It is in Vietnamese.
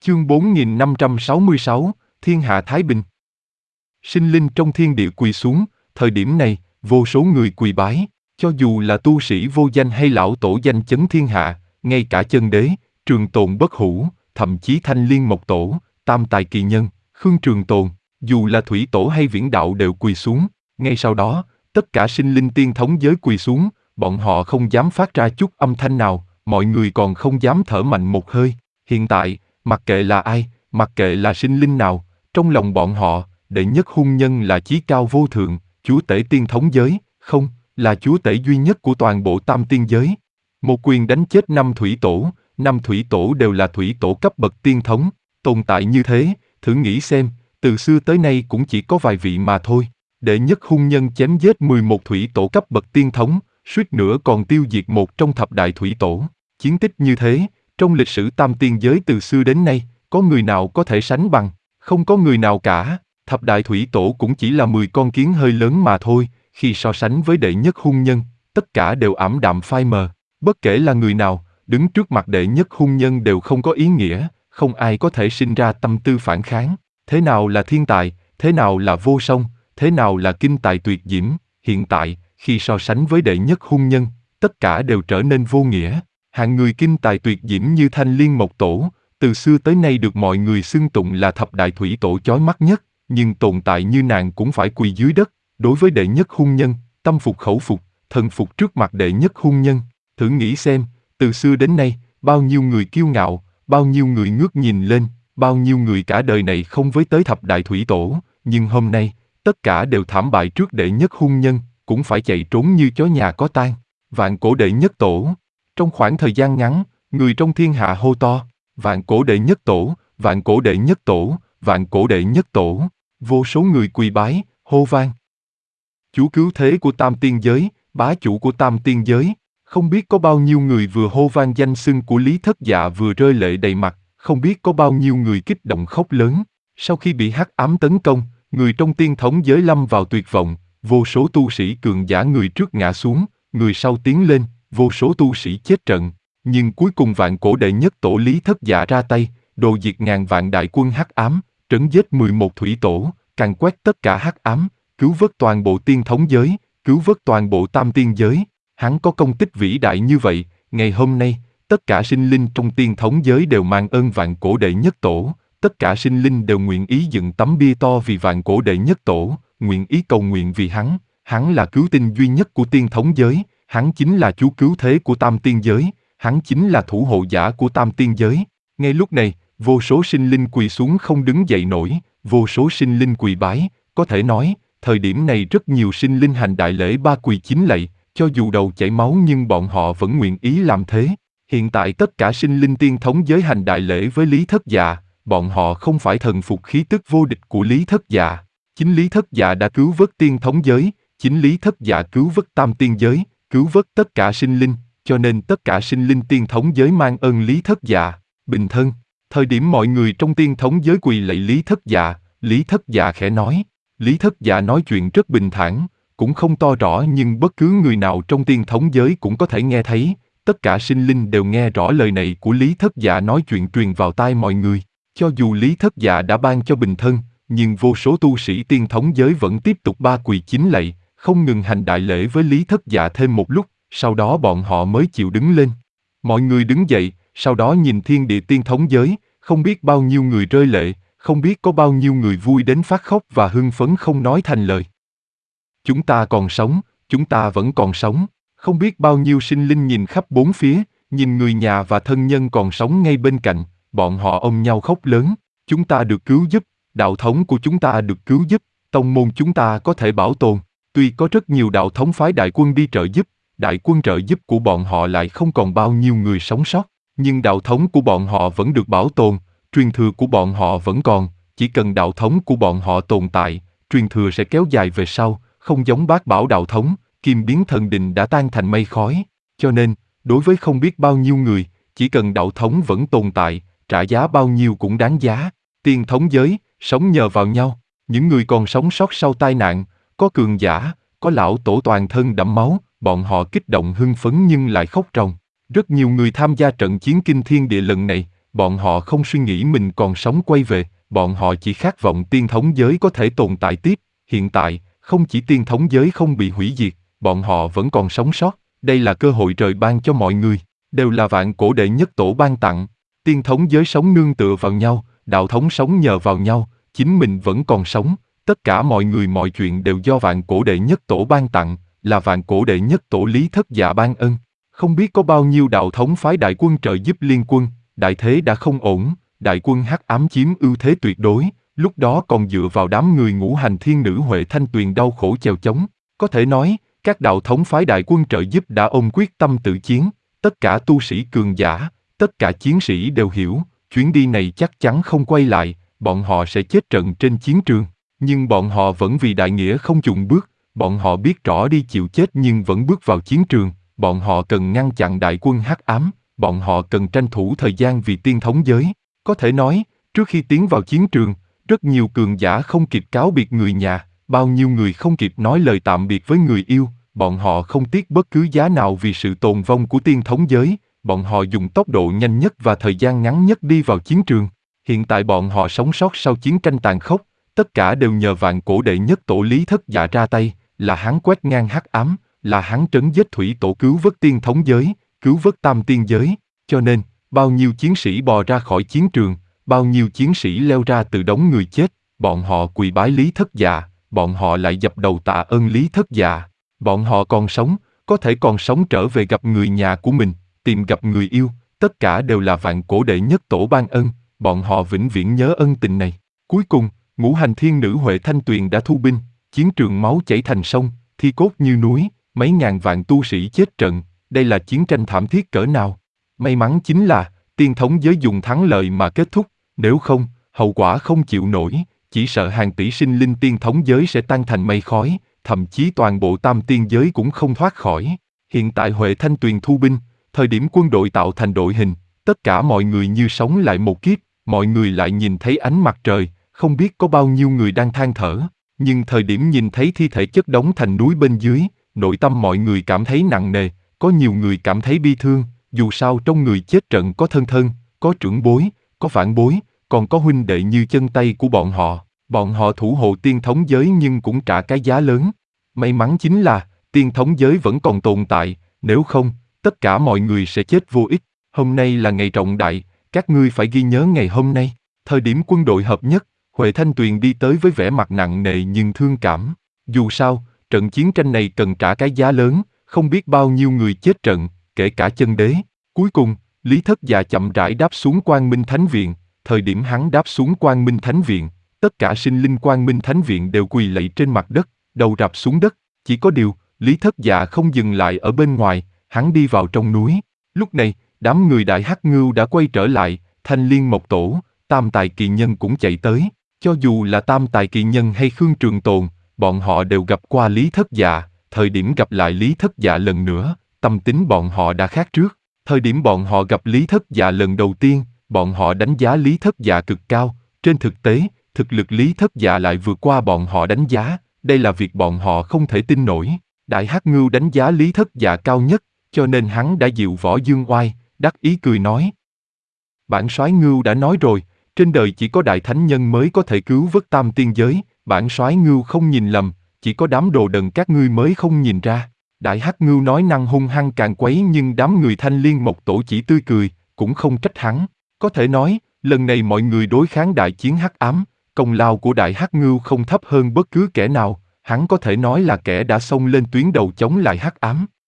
Chương 4566, Thiên hạ Thái Bình. Sinh linh trong thiên địa quỳ xuống, thời điểm này, vô số người quỳ bái, cho dù là tu sĩ vô danh hay lão tổ danh chấn thiên hạ, ngay cả chân đế, Trường Tồn bất hủ, thậm chí Thanh Liên Mộc Tổ, Tam Tài Kỳ Nhân, Khương Trường Tồn, dù là Thủy Tổ hay Viễn Đạo đều quỳ xuống. Ngay sau đó, tất cả sinh linh tiên thống giới quỳ xuống, bọn họ không dám phát ra chút âm thanh nào, mọi người còn không dám thở mạnh một hơi. Hiện tại, mặc kệ là ai, mặc kệ là sinh linh nào, trong lòng bọn họ, đệ nhất hung nhân là chí cao vô thượng, chúa tể tiên thống giới, không, là chúa tể duy nhất của toàn bộ tam tiên giới. Một quyền đánh chết 5 thủy tổ đều là thủy tổ cấp bậc tiên thống, tồn tại như thế, thử nghĩ xem, từ xưa tới nay cũng chỉ có vài vị mà thôi. Đệ nhất hung nhân chém giết 11 thủy tổ cấp bậc tiên thống, suýt nữa còn tiêu diệt một trong thập đại thủy tổ. Chiến tích như thế, trong lịch sử tam tiên giới từ xưa đến nay, có người nào có thể sánh bằng? Không có người nào cả. Thập đại thủy tổ cũng chỉ là 10 con kiến hơi lớn mà thôi, khi so sánh với đệ nhất hung nhân, tất cả đều ảm đạm phai mờ. Bất kể là người nào, đứng trước mặt đệ nhất hung nhân đều không có ý nghĩa, không ai có thể sinh ra tâm tư phản kháng. Thế nào là thiên tài, thế nào là vô song, thế nào là kinh tài tuyệt diễm, hiện tại, khi so sánh với đệ nhất hung nhân, tất cả đều trở nên vô nghĩa. Hạng người kinh tài tuyệt diễm như Thanh Liên Mộc Tổ, từ xưa tới nay được mọi người xưng tụng là thập đại thủy tổ chói mắt nhất, nhưng tồn tại như nàng cũng phải quỳ dưới đất. Đối với đệ nhất hung nhân, tâm phục khẩu phục, thần phục trước mặt đệ nhất hung nhân. Thử nghĩ xem, từ xưa đến nay, bao nhiêu người kiêu ngạo, bao nhiêu người ngước nhìn lên, bao nhiêu người cả đời này không với tới thập đại thủy tổ, nhưng hôm nay, tất cả đều thảm bại trước đệ nhất hung nhân, cũng phải chạy trốn như chó nhà có tang. Vạn cổ đệ nhất tổ. Trong khoảng thời gian ngắn, người trong thiên hạ hô to, vạn cổ đệ nhất tổ, vạn cổ đệ nhất tổ, vạn cổ đệ nhất tổ. Vô số người quỳ bái, hô vang. Chúa cứu thế của tam tiên giới, bá chủ của tam tiên giới. Không biết có bao nhiêu người vừa hô vang danh xưng của Lý Thất Dạ vừa rơi lệ đầy mặt, không biết có bao nhiêu người kích động khóc lớn. Sau khi bị hắc ám tấn công, người trong tiên thống giới lâm vào tuyệt vọng, vô số tu sĩ cường giả người trước ngã xuống, người sau tiến lên, vô số tu sĩ chết trận. Nhưng cuối cùng vạn cổ đệ nhất tổ Lý Thất Dạ ra tay, đồ diệt ngàn vạn đại quân hắc ám, trấn giết 11 thủy tổ, càn quét tất cả hắc ám, cứu vớt toàn bộ tiên thống giới, cứu vớt toàn bộ tam tiên giới. Hắn có công tích vĩ đại như vậy, ngày hôm nay, tất cả sinh linh trong tiên thống giới đều mang ơn vạn cổ đệ nhất tổ, tất cả sinh linh đều nguyện ý dựng tấm bia to vì vạn cổ đệ nhất tổ, nguyện ý cầu nguyện vì hắn là cứu tinh duy nhất của tiên thống giới, hắn chính là chúa cứu thế của tam tiên giới, hắn chính là thủ hộ giả của tam tiên giới. Ngay lúc này, vô số sinh linh quỳ xuống không đứng dậy nổi, vô số sinh linh quỳ bái, có thể nói, thời điểm này rất nhiều sinh linh hành đại lễ ba quỳ chín lạy, cho dù đầu chảy máu nhưng bọn họ vẫn nguyện ý làm thế. Hiện tại tất cả sinh linh tiên thống giới hành đại lễ với Lý Thất Dạ, bọn họ không phải thần phục khí tức vô địch của Lý Thất Dạ. Chính Lý Thất Dạ đã cứu vớt tiên thống giới, chính Lý Thất Dạ cứu vớt tam tiên giới, cứu vớt tất cả sinh linh, cho nên tất cả sinh linh tiên thống giới mang ơn Lý Thất Dạ. Bình thân, thời điểm mọi người trong tiên thống giới quỳ lạy Lý Thất Dạ khẽ nói. Lý Thất Dạ nói chuyện rất bình thản, cũng không to rõ nhưng bất cứ người nào trong tiên thống giới cũng có thể nghe thấy, tất cả sinh linh đều nghe rõ lời này của Lý Thất Dạ nói chuyện truyền vào tai mọi người. Cho dù Lý Thất Dạ đã ban cho bình thân, nhưng vô số tu sĩ tiên thống giới vẫn tiếp tục ba quỳ chín lạy, không ngừng hành đại lễ với Lý Thất Dạ thêm một lúc, sau đó bọn họ mới chịu đứng lên. Mọi người đứng dậy, sau đó nhìn thiên địa tiên thống giới, không biết bao nhiêu người rơi lệ, không biết có bao nhiêu người vui đến phát khóc và hưng phấn không nói thành lời. Chúng ta còn sống, chúng ta vẫn còn sống, không biết bao nhiêu sinh linh nhìn khắp bốn phía, nhìn người nhà và thân nhân còn sống ngay bên cạnh, bọn họ ôm nhau khóc lớn, chúng ta được cứu giúp, đạo thống của chúng ta được cứu giúp, tông môn chúng ta có thể bảo tồn. Tuy có rất nhiều đạo thống phái đại quân đi trợ giúp, đại quân trợ giúp của bọn họ lại không còn bao nhiêu người sống sót, nhưng đạo thống của bọn họ vẫn được bảo tồn, truyền thừa của bọn họ vẫn còn, chỉ cần đạo thống của bọn họ tồn tại, truyền thừa sẽ kéo dài về sau, không giống Bát Bảo đạo thống, Kim Biến Thần Đình đã tan thành mây khói. Cho nên, đối với không biết bao nhiêu người, chỉ cần đạo thống vẫn tồn tại, trả giá bao nhiêu cũng đáng giá. Tiên thống giới, sống nhờ vào nhau, những người còn sống sót sau tai nạn, có cường giả, có lão tổ toàn thân đẫm máu, bọn họ kích động hưng phấn nhưng lại khóc ròng. Rất nhiều người tham gia trận chiến kinh thiên địa lần này, bọn họ không suy nghĩ mình còn sống quay về, bọn họ chỉ khát vọng tiên thống giới có thể tồn tại tiếp. Hiện tại, không chỉ tiên thống giới không bị hủy diệt, bọn họ vẫn còn sống sót. Đây là cơ hội trời ban cho mọi người, đều là vạn cổ đệ nhất tổ ban tặng. Tiên thống giới sống nương tựa vào nhau, đạo thống sống nhờ vào nhau, chính mình vẫn còn sống. Tất cả mọi người mọi chuyện đều do vạn cổ đệ nhất tổ ban tặng, là vạn cổ đệ nhất tổ Lý Thất Dạ ban ân. Không biết có bao nhiêu đạo thống phái đại quân trợ giúp liên quân, đại thế đã không ổn, đại quân hắc ám chiếm ưu thế tuyệt đối, lúc đó còn dựa vào đám người ngũ hành thiên nữ Huệ Thanh Tuyền đau khổ chèo chống. Có thể nói, các đạo thống phái đại quân trợ giúp đã ôm quyết tâm tự chiến, tất cả tu sĩ cường giả, tất cả chiến sĩ đều hiểu, chuyến đi này chắc chắn không quay lại, bọn họ sẽ chết trận trên chiến trường. Nhưng bọn họ vẫn vì đại nghĩa không chùn bước, bọn họ biết rõ đi chịu chết nhưng vẫn bước vào chiến trường, bọn họ cần ngăn chặn đại quân hắc ám, bọn họ cần tranh thủ thời gian vì tiên thống giới. Có thể nói, trước khi tiến vào chiến trường, rất nhiều cường giả không kịp cáo biệt người nhà, bao nhiêu người không kịp nói lời tạm biệt với người yêu, bọn họ không tiếc bất cứ giá nào vì sự tồn vong của tiên thống giới, bọn họ dùng tốc độ nhanh nhất và thời gian ngắn nhất đi vào chiến trường. Hiện tại bọn họ sống sót sau chiến tranh tàn khốc, tất cả đều nhờ vạn cổ đệ nhất tổ Lý Thất Dạ ra tay, là hắn quét ngang hắc ám, là hắn trấn giết thủy tổ cứu vớt tiên thống giới, cứu vớt tam tiên giới, cho nên, bao nhiêu chiến sĩ bò ra khỏi chiến trường, bao nhiêu chiến sĩ leo ra từ đống người chết, bọn họ quỳ bái Lý Thất Dạ, bọn họ lại dập đầu tạ ơn Lý Thất Dạ, bọn họ còn sống, có thể còn sống trở về gặp người nhà của mình, tìm gặp người yêu, tất cả đều là vạn cổ đệ nhất tổ ban ân, bọn họ vĩnh viễn nhớ ân tình này. Cuối cùng, ngũ hành thiên nữ Huệ Thanh Tuyền đã thu binh, chiến trường máu chảy thành sông, thi cốt như núi, mấy ngàn vạn tu sĩ chết trận, đây là chiến tranh thảm thiết cỡ nào. May mắn chính là, tiên thống giới dùng thắng lợi mà kết thúc, nếu không, hậu quả không chịu nổi, chỉ sợ hàng tỷ sinh linh tiên thống giới sẽ tan thành mây khói, thậm chí toàn bộ tam tiên giới cũng không thoát khỏi. Hiện tại Huệ Thanh Tuyền thu binh, thời điểm quân đội tạo thành đội hình, tất cả mọi người như sống lại một kiếp, mọi người lại nhìn thấy ánh mặt trời, không biết có bao nhiêu người đang than thở, nhưng thời điểm nhìn thấy thi thể chất đống thành núi bên dưới, nội tâm mọi người cảm thấy nặng nề, có nhiều người cảm thấy bi thương, dù sao trong người chết trận có thân thân, có trưởng bối, có phản bối, còn có huynh đệ như chân tay của bọn họ thủ hộ tiên thống giới nhưng cũng trả cái giá lớn. May mắn chính là, tiên thống giới vẫn còn tồn tại, nếu không, tất cả mọi người sẽ chết vô ích. Hôm nay là ngày trọng đại, các ngươi phải ghi nhớ ngày hôm nay. Thời điểm quân đội hợp nhất, Huệ Thanh Tuyền đi tới với vẻ mặt nặng nề nhưng thương cảm. Dù sao, trận chiến tranh này cần trả cái giá lớn, không biết bao nhiêu người chết trận, kể cả chân đế. Cuối cùng, Lý Thất Dạ chậm rãi đáp xuống Quang Minh Thánh Viện. Thời điểm hắn đáp xuống Quang Minh Thánh Viện, tất cả sinh linh Quang Minh Thánh Viện đều quỳ lạy trên mặt đất, đầu rạp xuống đất. Chỉ có điều, Lý Thất Dạ không dừng lại ở bên ngoài, hắn đi vào trong núi. Lúc này, đám người Đại Hắc Ngưu đã quay trở lại, Thanh Liên Mộc Tổ, Tam Tài Kỳ Nhân cũng chạy tới. Cho dù là Tam Tài Kỳ Nhân hay Khương Trường Tồn, bọn họ đều gặp qua Lý Thất Dạ, thời điểm gặp lại Lý Thất Dạ lần nữa, tâm tính bọn họ đã khác trước. Thời điểm bọn họ gặp Lý Thất Dạ lần đầu tiên, bọn họ đánh giá Lý Thất Dạ cực cao, trên thực tế, thực lực Lý Thất Dạ lại vượt qua bọn họ đánh giá, đây là việc bọn họ không thể tin nổi. Đại Hắc Ngưu đánh giá Lý Thất Dạ cao nhất, cho nên hắn đã dịu võ dương oai, đắc ý cười nói. Bản soái Ngưu đã nói rồi, trên đời chỉ có đại thánh nhân mới có thể cứu vớt tam tiên giới, bản soái Ngưu không nhìn lầm, chỉ có đám đồ đần các ngươi mới không nhìn ra. Đại Hắc Ngưu nói năng hung hăng càng quấy nhưng đám người Thanh Liên Mộc Tổ chỉ tươi cười, cũng không trách hắn. Có thể nói, lần này mọi người đối kháng đại chiến hắc ám, công lao của Đại Hắc Ngưu không thấp hơn bất cứ kẻ nào, hắn có thể nói là kẻ đã xông lên tuyến đầu chống lại hắc ám.